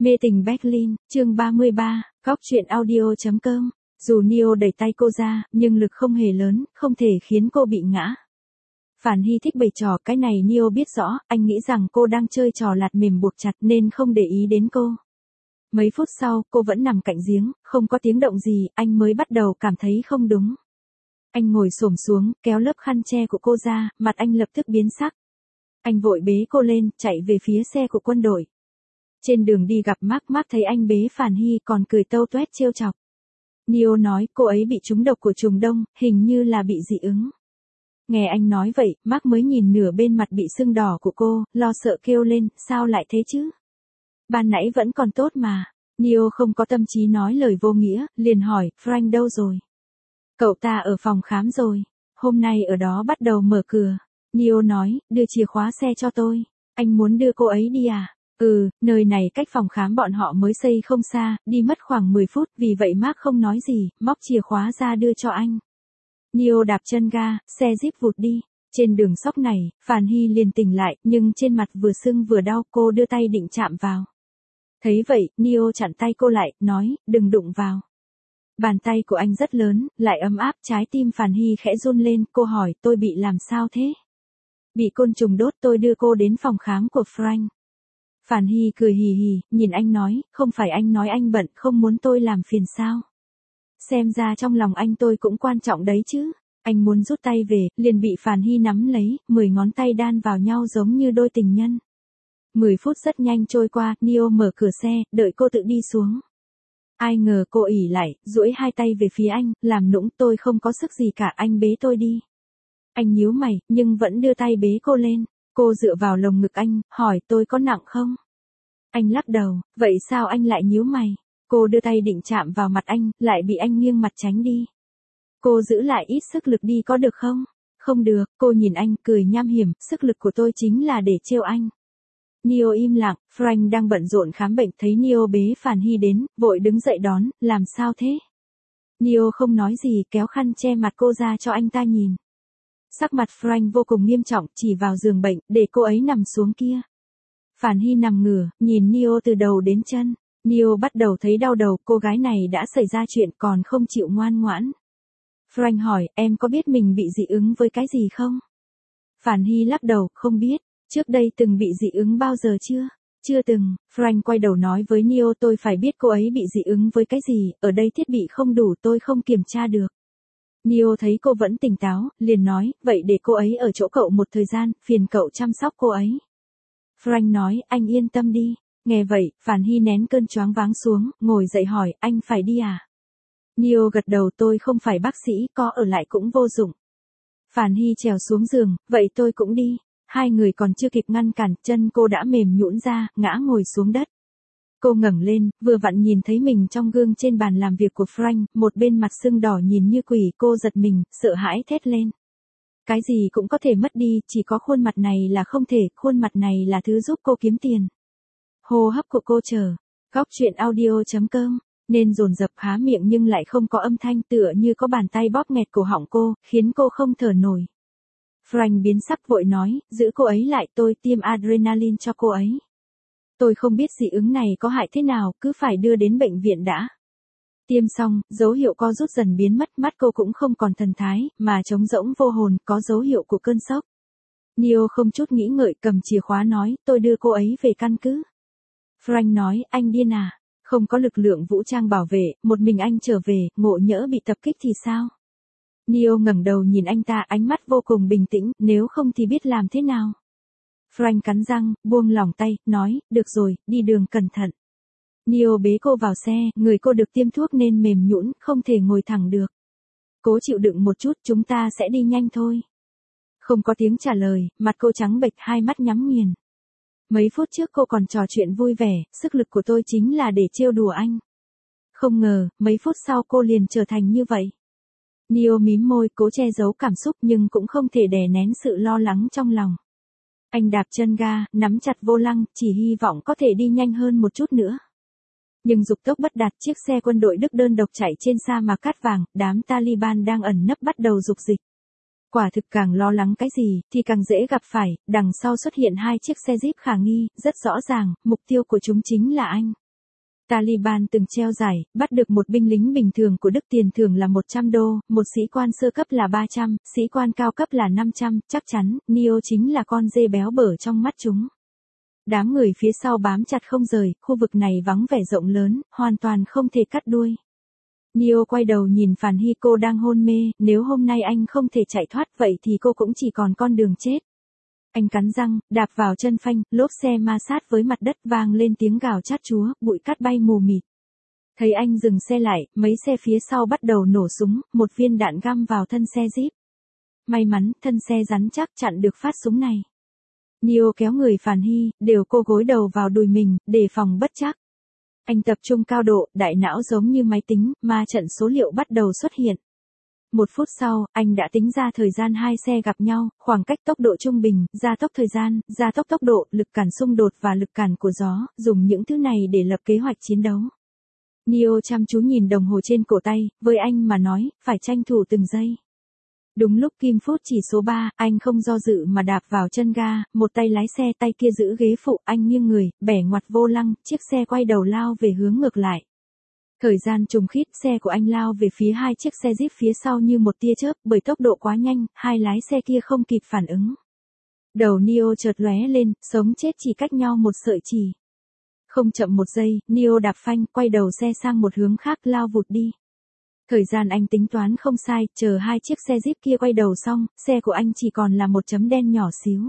Mê tình Berlin, chương 33, góc truyện audio.com. Dù Neo đẩy tay cô ra, nhưng lực không hề lớn, không thể khiến cô bị ngã. Phản Hy thích bày trò, cái này Neo biết rõ, anh nghĩ rằng cô đang chơi trò lạt mềm buộc chặt nên không để ý đến cô. Mấy phút sau, cô vẫn nằm cạnh giếng, không có tiếng động gì, anh mới bắt đầu cảm thấy không đúng. Anh ngồi xổm xuống, kéo lớp khăn che của cô ra, mặt anh lập tức biến sắc. Anh vội bế cô lên, chạy về phía xe của quân đội. Trên đường đi gặp Mark thấy anh bế Phản Hy còn cười tâu tuét trêu chọc. Neo nói cô ấy bị trúng độc của trùng đông, hình như là bị dị ứng. Nghe anh nói vậy, Mark mới nhìn nửa bên mặt bị sưng đỏ của cô, lo sợ kêu lên, sao lại thế chứ? Ban nãy vẫn còn tốt mà. Neo không có tâm trí nói lời vô nghĩa, liền hỏi, Frank đâu rồi? Cậu ta ở phòng khám rồi. Hôm nay ở đó bắt đầu mở cửa. Neo nói, đưa chìa khóa xe cho tôi. Anh muốn đưa cô ấy đi à? Nơi này cách phòng khám bọn họ mới xây không xa, đi mất khoảng 10 phút, vì vậy Mark không nói gì, móc chìa khóa ra đưa cho anh. Neo đạp chân ga, xe Jeep vụt đi. Trên đường sóc này, Phản Hy liền tỉnh lại, nhưng trên mặt vừa sưng vừa đau, cô đưa tay định chạm vào. Thấy vậy, Neo chặn tay cô lại, nói, đừng đụng vào. Bàn tay của anh rất lớn, lại ấm áp, trái tim Phản Hy khẽ run lên, cô hỏi, tôi bị làm sao thế? Bị côn trùng đốt, tôi đưa cô đến phòng khám của Frank. Phản Hy cười hì hì, nhìn anh nói, không phải anh nói anh bận, không muốn tôi làm phiền sao? Xem ra trong lòng anh tôi cũng quan trọng đấy chứ. Anh muốn rút tay về, liền bị Phản Hy nắm lấy, 10 ngón tay đan vào nhau giống như đôi tình nhân. 10 phút rất nhanh trôi qua, Neo mở cửa xe, đợi cô tự đi xuống. Ai ngờ cô ỉ lại, duỗi hai tay về phía anh, làm nũng, tôi không có sức gì cả, anh bế tôi đi. Anh nhíu mày, nhưng vẫn đưa tay bế cô lên. Cô dựa vào lồng ngực anh, hỏi tôi có nặng không? Anh lắc đầu, vậy sao anh lại nhíu mày? Cô đưa tay định chạm vào mặt anh, lại bị anh nghiêng mặt tránh đi. Cô giữ lại ít sức lực đi có được không? Không được, cô nhìn anh, cười nham hiểm, sức lực của tôi chính là để trêu anh. Neo im lặng, Frank đang bận rộn khám bệnh thấy Neo bế Phản Hy đến, vội đứng dậy đón, làm sao thế? Neo không nói gì, kéo khăn che mặt cô ra cho anh ta nhìn. Sắc mặt Frank vô cùng nghiêm trọng, chỉ vào giường bệnh, để cô ấy nằm xuống kia. Phản Hy nằm ngửa, nhìn Neo từ đầu đến chân. Neo bắt đầu thấy đau đầu, cô gái này đã xảy ra chuyện còn không chịu ngoan ngoãn. Frank hỏi, em có biết mình bị dị ứng với cái gì không? Phản Hy lắc đầu, không biết. Trước đây từng bị dị ứng bao giờ chưa? Chưa từng. Frank quay đầu nói với Neo, tôi phải biết cô ấy bị dị ứng với cái gì, ở đây thiết bị không đủ, tôi không kiểm tra được. Neo thấy cô vẫn tỉnh táo, liền nói, vậy để cô ấy ở chỗ cậu một thời gian, phiền cậu chăm sóc cô ấy. Frank nói, anh yên tâm đi. Nghe vậy, Phản Hy nén cơn choáng váng xuống, ngồi dậy hỏi, anh phải đi à? Neo gật đầu, tôi không phải bác sĩ, có ở lại cũng vô dụng. Phản Hy trèo xuống giường, vậy tôi cũng đi. Hai người còn chưa kịp ngăn cản, chân cô đã mềm nhũn ra, ngã ngồi xuống đất. Cô ngẩng lên, vừa vặn nhìn thấy mình trong gương trên bàn làm việc của Frank, một bên mặt sưng đỏ nhìn như quỷ, cô giật mình, sợ hãi thét lên. Cái gì cũng có thể mất đi, chỉ có khuôn mặt này là không thể, khuôn mặt này là thứ giúp cô kiếm tiền. Hô hấp của cô chờ. Góc truyện audio.com, nên dồn dập há miệng nhưng lại không có âm thanh, tựa như có bàn tay bóp nghẹt cổ họng cô, khiến cô không thở nổi. Frank biến sắc vội nói, giữ cô ấy lại, tôi tiêm adrenaline cho cô ấy. Tôi không biết dị ứng này có hại thế nào, cứ phải đưa đến bệnh viện đã. Tiêm xong, dấu hiệu co rút dần biến mất, mắt cô cũng không còn thần thái, mà trống rỗng vô hồn, có dấu hiệu của cơn sốc. Neo không chút nghĩ ngợi cầm chìa khóa nói, tôi đưa cô ấy về căn cứ. Frank nói, anh điên à? Không có lực lượng vũ trang bảo vệ, một mình anh trở về, ngộ nhỡ bị tập kích thì sao? Neo ngẩng đầu nhìn anh ta, ánh mắt vô cùng bình tĩnh, nếu không thì biết làm thế nào? Frank cắn răng, buông lỏng tay, nói, được rồi, đi đường cẩn thận. Neo bế cô vào xe, người cô được tiêm thuốc nên mềm nhũn, không thể ngồi thẳng được. Cố chịu đựng một chút, chúng ta sẽ đi nhanh thôi. Không có tiếng trả lời, mặt cô trắng bệch, hai mắt nhắm nghiền. Mấy phút trước cô còn trò chuyện vui vẻ, sức lực của tôi chính là để trêu đùa anh. Không ngờ, mấy phút sau cô liền trở thành như vậy. Neo mím môi, cố che giấu cảm xúc nhưng cũng không thể đè nén sự lo lắng trong lòng. Anh đạp chân ga, nắm chặt vô lăng, chỉ hy vọng có thể đi nhanh hơn một chút nữa. Nhưng dục tốc bất đạt, chiếc xe quân đội Đức đơn độc chạy trên sa mạc cát vàng, đám Taliban đang ẩn nấp bắt đầu dục dịch. Quả thực càng lo lắng cái gì, thì càng dễ gặp phải, đằng sau xuất hiện hai chiếc xe Jeep khả nghi, rất rõ ràng, mục tiêu của chúng chính là anh. Taliban từng treo giải, bắt được một binh lính bình thường của Đức, tiền thưởng là 100 đô, một sĩ quan sơ cấp là 300, sĩ quan cao cấp là 500, chắc chắn, Neo chính là con dê béo bở trong mắt chúng. Đám người phía sau bám chặt không rời, khu vực này vắng vẻ rộng lớn, hoàn toàn không thể cắt đuôi. Neo quay đầu nhìn Phản Hy, cô đang hôn mê, nếu hôm nay anh không thể chạy thoát vậy thì cô cũng chỉ còn con đường chết. Anh cắn răng, đạp vào chân phanh, lốp xe ma sát với mặt đất, vang lên tiếng gào chát chúa, bụi cát bay mù mịt. Thấy anh dừng xe lại, mấy xe phía sau bắt đầu nổ súng, một viên đạn găm vào thân xe Jeep. May mắn, thân xe rắn chắc chặn được phát súng này. Neo kéo người Phản Hy, đều cô gối đầu vào đùi mình, đề phòng bất trắc. Anh tập trung cao độ, đại não giống như máy tính, ma trận số liệu bắt đầu xuất hiện. 1 phút sau, anh đã tính ra thời gian hai xe gặp nhau, khoảng cách, tốc độ trung bình, gia tốc thời gian, gia tốc tốc độ, lực cản xung đột và lực cản của gió, dùng những thứ này để lập kế hoạch chiến đấu. Neo chăm chú nhìn đồng hồ trên cổ tay, với anh mà nói, phải tranh thủ từng giây. Đúng lúc kim phút chỉ số 3, anh không do dự mà đạp vào chân ga, một tay lái xe, tay kia giữ ghế phụ, anh nghiêng người, bẻ ngoặt vô lăng, chiếc xe quay đầu lao về hướng ngược lại. Thời gian trùng khít, xe của anh lao về phía hai chiếc xe Jeep phía sau như một tia chớp, bởi tốc độ quá nhanh, hai lái xe kia không kịp phản ứng. Đầu Neo chợt lóe lên, sống chết chỉ cách nhau một sợi chỉ. Không chậm một giây, Neo đạp phanh, quay đầu xe sang một hướng khác, lao vụt đi. Thời gian anh tính toán không sai, chờ hai chiếc xe Jeep kia quay đầu xong, xe của anh chỉ còn là một chấm đen nhỏ xíu.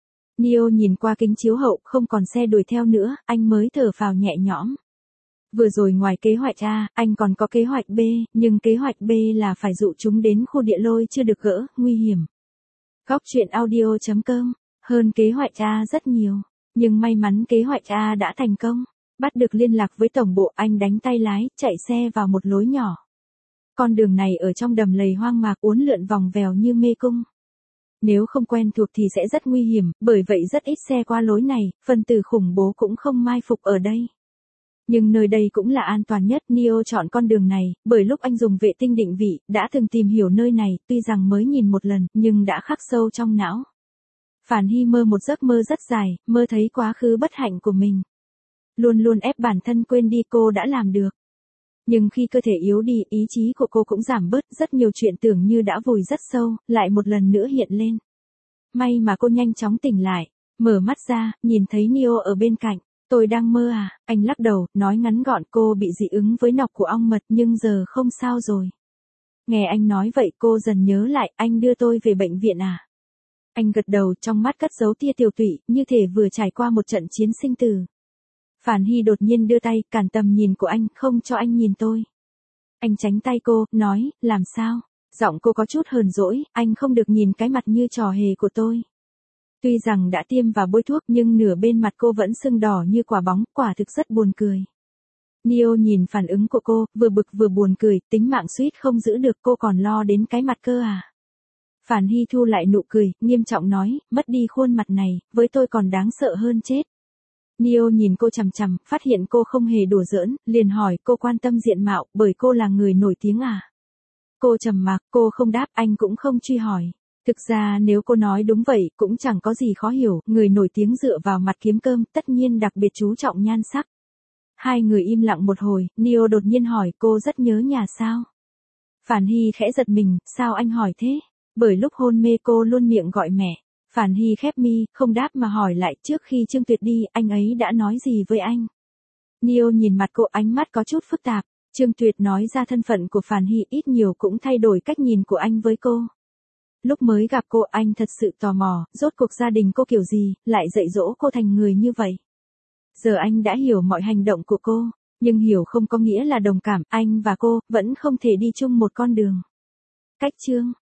Neo nhìn qua kính chiếu hậu, không còn xe đuổi theo nữa, anh mới thở phào nhẹ nhõm. Vừa rồi ngoài kế hoạch A, anh còn có kế hoạch B, nhưng kế hoạch B là phải dụ chúng đến khu địa lôi chưa được gỡ, nguy hiểm. Góc truyện audio.com, hơn kế hoạch A rất nhiều, nhưng may mắn kế hoạch A đã thành công. Bắt được liên lạc với tổng bộ, anh đánh tay lái, chạy xe vào một lối nhỏ. Con đường này ở trong đầm lầy hoang mạc, uốn lượn vòng vèo như mê cung. Nếu không quen thuộc thì sẽ rất nguy hiểm, bởi vậy rất ít xe qua lối này, phần tử khủng bố cũng không mai phục ở đây. Nhưng nơi đây cũng là an toàn nhất, Neo chọn con đường này, bởi lúc anh dùng vệ tinh định vị, đã từng tìm hiểu nơi này, tuy rằng mới nhìn một lần, nhưng đã khắc sâu trong não. Phản Hy mơ một giấc mơ rất dài, mơ thấy quá khứ bất hạnh của mình. Luôn luôn ép bản thân quên đi, cô đã làm được. Nhưng khi cơ thể yếu đi, ý chí của cô cũng giảm bớt, rất nhiều chuyện tưởng như đã vùi rất sâu, lại một lần nữa hiện lên. May mà cô nhanh chóng tỉnh lại, mở mắt ra, nhìn thấy Neo ở bên cạnh. Tôi đang mơ à, anh lắc đầu, nói ngắn gọn, cô bị dị ứng với nọc của ong mật nhưng giờ không sao rồi. Nghe anh nói vậy cô dần nhớ lại, anh đưa tôi về bệnh viện à? Anh gật đầu, trong mắt cất giấu tia tiều tụy, như thể vừa trải qua một trận chiến sinh tử. Phản Hy đột nhiên đưa tay, cản tầm nhìn của anh, không cho anh nhìn tôi. Anh tránh tay cô, nói, làm sao? Giọng cô có chút hờn dỗi, anh không được nhìn cái mặt như trò hề của tôi. Tuy rằng đã tiêm và bôi thuốc nhưng nửa bên mặt cô vẫn sưng đỏ như quả bóng, quả thực rất buồn cười. Neo nhìn phản ứng của cô, vừa bực vừa buồn cười, tính mạng suýt không giữ được, cô còn lo đến cái mặt cơ à? Phản Hy thu lại nụ cười, nghiêm trọng nói, mất đi khuôn mặt này, với tôi còn đáng sợ hơn chết. Neo nhìn cô chằm chằm, phát hiện cô không hề đùa giỡn, liền hỏi, cô quan tâm diện mạo, bởi cô là người nổi tiếng à? Cô trầm mặc, cô không đáp, anh cũng không truy hỏi. Thực ra nếu cô nói đúng vậy, cũng chẳng có gì khó hiểu, người nổi tiếng dựa vào mặt kiếm cơm, tất nhiên đặc biệt chú trọng nhan sắc. Hai người im lặng một hồi, Neo đột nhiên hỏi, cô rất nhớ nhà sao? Phản Hy khẽ giật mình, sao anh hỏi thế? Bởi lúc hôn mê cô luôn miệng gọi mẹ. Phản Hy khép mi, không đáp mà hỏi lại, trước khi Trương Tuyệt đi, anh ấy đã nói gì với anh? Neo nhìn mặt cô, ánh mắt có chút phức tạp. Trương Tuyệt nói ra thân phận của Phản Hy, ít nhiều cũng thay đổi cách nhìn của anh với cô. Lúc mới gặp cô, anh thật sự tò mò, rốt cuộc gia đình cô kiểu gì, lại dạy dỗ cô thành người như vậy. Giờ anh đã hiểu mọi hành động của cô, nhưng hiểu không có nghĩa là đồng cảm, anh và cô vẫn không thể đi chung một con đường. Cách chương